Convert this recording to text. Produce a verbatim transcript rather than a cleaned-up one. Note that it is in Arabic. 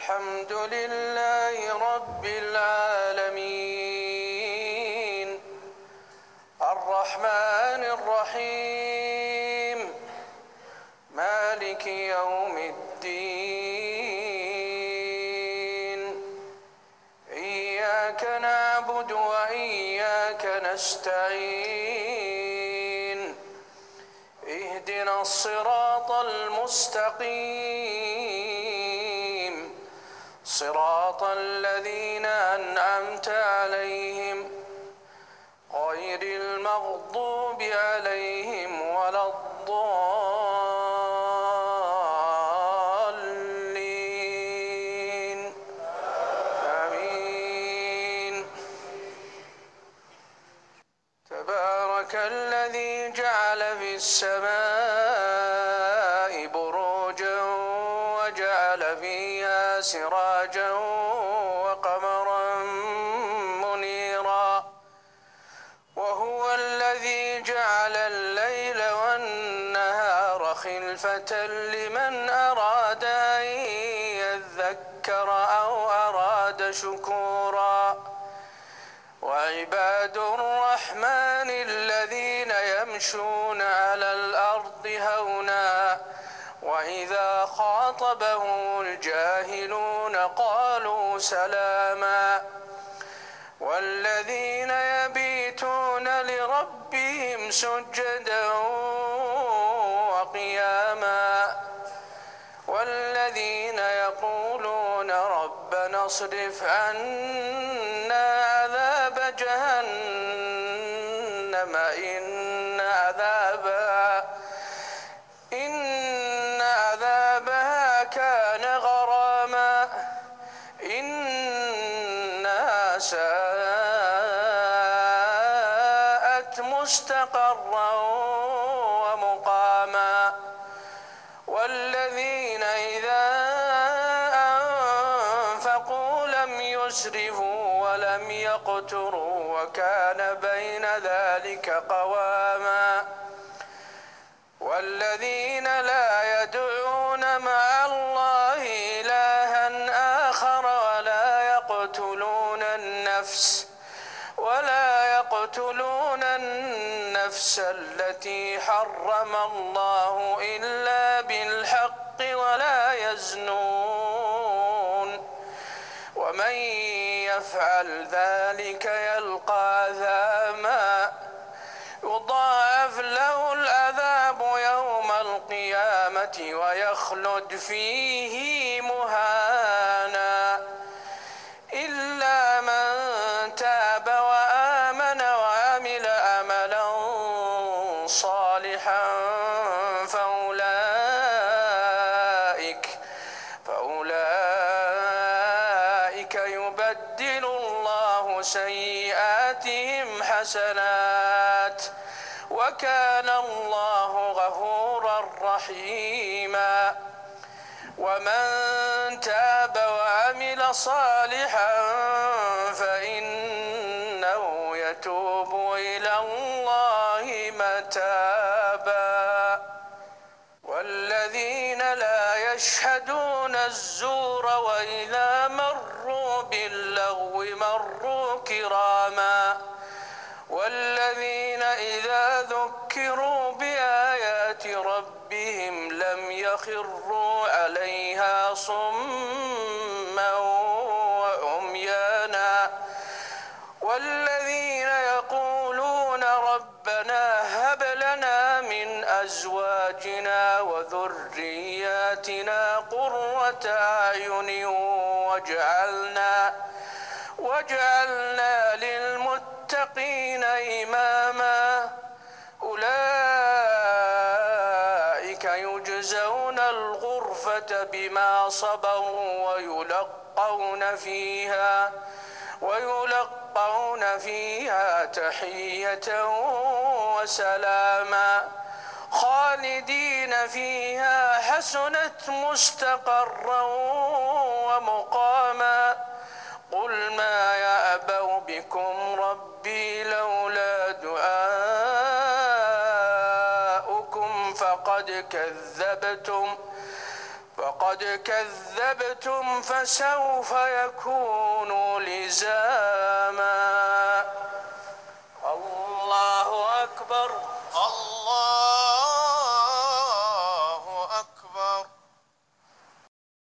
الحمد لله رب العالمين الرحمن الرحيم مالك يوم الدين إياك نعبد وإياك نستعين اهدنا الصراط المستقيم صراط الذين أنعمت عليهم غير المغضوب عليهم ولا الضالين آمين. تبارك الذي جعل في السماء بروجا وجعل فيها سراجا وقمرا منيرا وهو الذي جعل الليل والنهار خلفة لمن أراد أن يذكر أو أراد شكورا وعباد الرحمن الذين يمشون على الأرض هونا وإذا خاطبهم الجاهلون قالوا سلاما والذين يبيتون لربهم سجدا وقياما والذين يقولون ربنا اصرف عنا عذاب جهنم إن عذابها إن عذابها كان غراما إنها ساءت مستقرا ومقاما والذين إذا أنفقوا لم يسرفوا ولم يقتروا وكان بين ذلك قواما والذين لا يدعون مع الله إلها آخر ولا يقتلون النفس ولا يقتلون النفس التي حرم الله إلا بالحق ولا يزنون ومن يفعل ذلك يلقى أثاما يضاعف له العذاب يوم القيامة ويخلد فيه مهانا إلا من تاب وآمن وعمل عملا صالحا فأولئك فأولئك يبدل الله سيئاتهم حسنات وكان الله غفورا رحيما ومن تاب وعمل صالحا فإنه يتوب إلى الله متابا والذين لا يشهدون الزور وإذا مروا باللغو مروا كراما والذين إذا ذكروا بآيات ربهم لم يخروا عليها صما وعميانا والذين يقولون ربنا هب لنا من أزواجنا وذرياتنا قرة أعين واجعلنا واجعلنا للمتقين إماما أولئك يجزون الغرفة بما صبروا ويلقون فيها ويلقون فيها تحية وسلاما خالدين فيها حسنت مستقرا ومقاما قل ما يأبأ بكم ربي لولا دعاؤكم فقد كذبتم فقد كذبتم فسوف يكون لزاما. الله أكبر.